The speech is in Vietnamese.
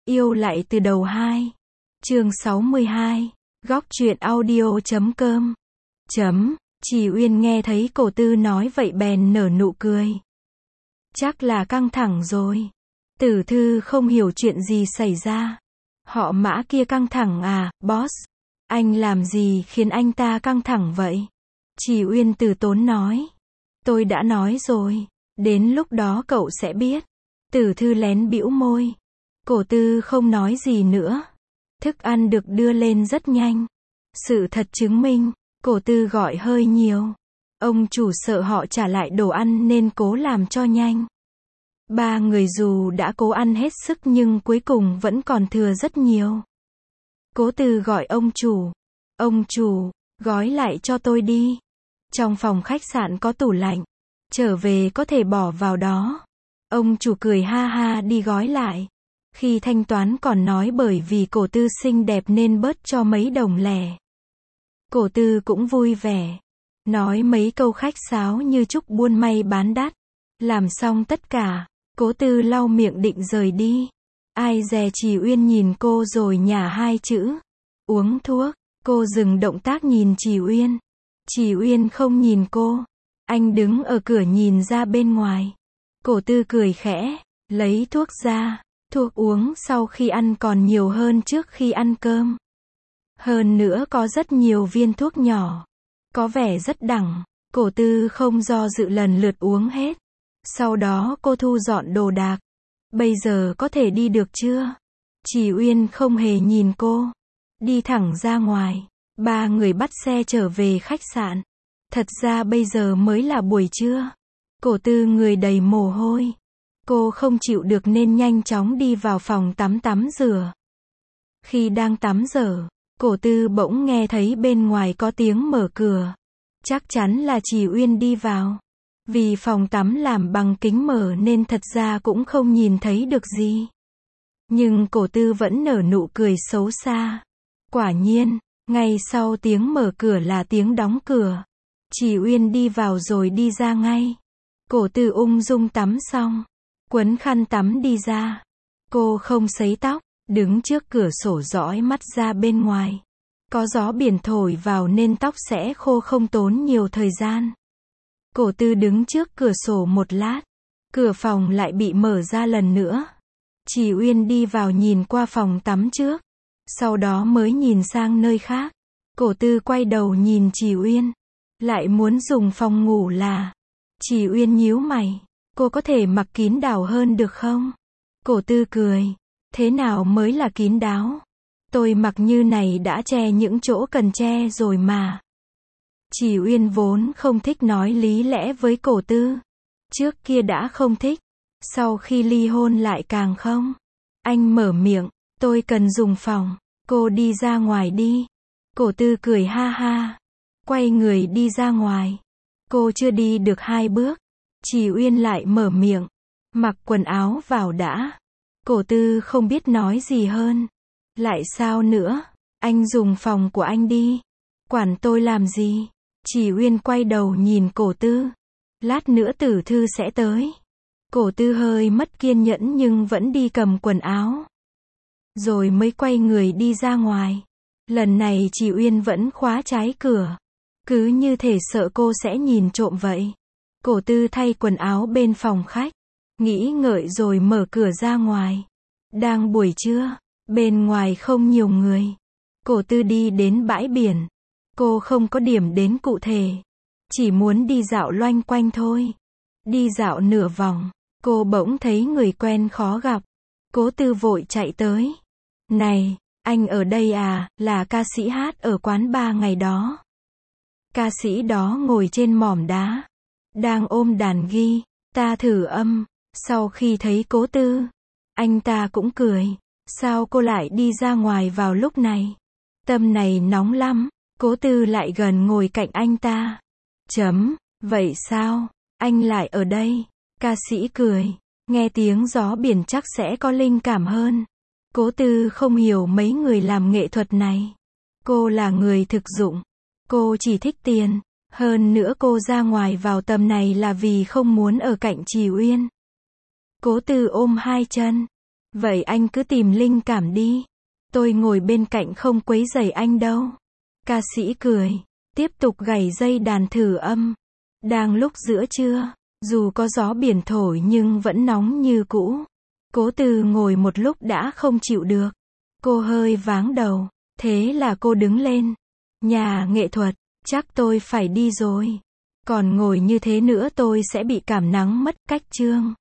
Yêu lại từ đầu 2. Chương 62. Góc truyện audio.com. Chỉ Uyên nghe thấy Cổ Tư nói vậy bèn nở nụ cười. Chắc là căng thẳng rồi. Tử Thư không hiểu chuyện gì xảy ra. Họ Mã kia căng thẳng à, boss? Anh làm gì khiến anh ta căng thẳng vậy? Chỉ Uyên từ tốn nói. Tôi đã nói rồi. Đến lúc đó cậu sẽ biết. Tử Thư lén bĩu môi. Cổ Tư không nói gì nữa. Thức ăn được đưa lên rất nhanh. Sự thật chứng minh, Cổ Tư gọi hơi nhiều. Ông chủ sợ họ trả lại đồ ăn nên cố làm cho nhanh. Ba người dù đã cố ăn hết sức nhưng cuối cùng vẫn còn thừa rất nhiều. Cố Tư gọi ông chủ. Ông chủ, gói lại cho tôi đi. Trong phòng khách sạn có tủ lạnh. Trở về có thể bỏ vào đó. Ông chủ cười ha ha đi gói lại. Khi thanh toán còn nói bởi vì Cổ Tư xinh đẹp nên bớt cho mấy đồng lẻ. Cổ Tư cũng vui vẻ. Nói mấy câu khách sáo như chúc buôn may bán đắt. Làm xong tất cả, Cố Tư lau miệng định rời đi. Ai dè Chỉ Uyên nhìn cô rồi nhả hai chữ. Uống thuốc. Cô dừng động tác nhìn Chỉ Uyên. Chỉ Uyên không nhìn cô. Anh đứng ở cửa nhìn ra bên ngoài. Cổ Tư cười khẽ, lấy thuốc ra. Thuốc uống sau khi ăn còn nhiều hơn trước khi ăn cơm. Hơn nữa có rất nhiều viên thuốc nhỏ. Có vẻ rất đẳng. Cổ Tư không do dự lần lượt uống hết. Sau đó cô thu dọn đồ đạc. Bây giờ có thể đi được chưa? Chỉ Uyên không hề nhìn cô. Đi thẳng ra ngoài. Ba người bắt xe trở về khách sạn. Thật ra bây giờ mới là buổi trưa. Cổ Tư người đầy mồ hôi. Cô không chịu được nên nhanh chóng đi vào phòng tắm rửa. Khi đang tắm rửa, Cổ Tư bỗng nghe thấy bên ngoài có tiếng mở cửa. Chắc chắn là Chỉ Uyên đi vào. Vì phòng tắm làm bằng kính mở nên thật ra cũng không nhìn thấy được gì. Nhưng Cổ Tư vẫn nở nụ cười xấu xa. Quả nhiên, ngay sau tiếng mở cửa là tiếng đóng cửa. Chỉ Uyên đi vào rồi đi ra ngay. Cổ Tư ung dung tắm xong. Quấn khăn tắm đi ra. Cô không sấy tóc, đứng trước cửa sổ dõi mắt ra bên ngoài. Có gió biển thổi vào nên tóc sẽ khô không tốn nhiều thời gian. Cổ Tư đứng trước cửa sổ một lát. Cửa phòng lại bị mở ra lần nữa. Chỉ Uyên đi vào nhìn qua phòng tắm trước. Sau đó mới nhìn sang nơi khác. Cổ Tư quay đầu nhìn Chỉ Uyên. Lại muốn dùng phòng ngủ là. Chỉ Uyên nhíu mày. Cô có thể mặc kín đáo hơn được không? Cổ Tư cười. Thế nào mới là kín đáo? Tôi mặc như này đã che những chỗ cần che rồi mà. Chỉ Uyên vốn không thích nói lý lẽ với Cổ Tư. Trước kia đã không thích. Sau khi ly hôn lại càng không. Anh mở miệng. Tôi cần dùng phòng. Cô đi ra ngoài đi. Cổ Tư cười ha ha. Quay người đi ra ngoài. Cô chưa đi được 2 bước. Chỉ Uyên lại mở miệng. Mặc quần áo vào đã. Cổ Tư không biết nói gì hơn. Lại sao nữa? Anh dùng phòng của anh đi. Quản tôi làm gì? Chỉ Uyên quay đầu nhìn Cổ Tư. Lát nữa Tử Thư sẽ tới. Cổ Tư hơi mất kiên nhẫn nhưng vẫn đi cầm quần áo. Rồi mới quay người đi ra ngoài. Lần này Chỉ Uyên vẫn khóa trái cửa. Cứ như thể sợ cô sẽ nhìn trộm vậy. Cổ Tư thay quần áo bên phòng khách. Nghĩ ngợi rồi mở cửa ra ngoài. Đang buổi trưa. Bên ngoài không nhiều người. Cổ Tư đi đến bãi biển. Cô không có điểm đến cụ thể. Chỉ muốn đi dạo loanh quanh thôi. Đi dạo nửa vòng. Cô bỗng thấy người quen khó gặp. Cố Tư vội chạy tới. Này, anh ở đây à, là ca sĩ hát ở quán bar ngày đó. Ca sĩ đó ngồi trên mỏm đá. Đang ôm đàn ghi. Ta thử âm. Sau khi thấy Cố Tư, anh ta cũng cười. Sao cô lại đi ra ngoài vào lúc này? Tâm này nóng lắm. Cố Tư lại gần ngồi cạnh anh ta. Vậy sao? Anh lại ở đây? Ca sĩ cười. Nghe tiếng gió biển chắc sẽ có linh cảm hơn. Cố Tư không hiểu mấy người làm nghệ thuật này. Cô là người thực dụng. Cô chỉ thích tiền. Hơn nữa cô ra ngoài vào tầm này là vì không muốn ở cạnh Chỉ Uyên. Cố Tư ôm hai chân. Vậy anh cứ tìm linh cảm đi. Tôi ngồi bên cạnh không quấy rầy anh đâu. Ca sĩ cười. Tiếp tục gảy dây đàn thử âm. Đang lúc giữa trưa. Dù có gió biển thổi nhưng vẫn nóng như cũ. Cố Từ ngồi một lúc đã không chịu được. Cô hơi váng đầu. Thế là cô đứng lên. Nhà nghệ thuật, chắc tôi phải đi rồi. Còn ngồi như thế nữa tôi sẽ bị cảm nắng mất. Cách chương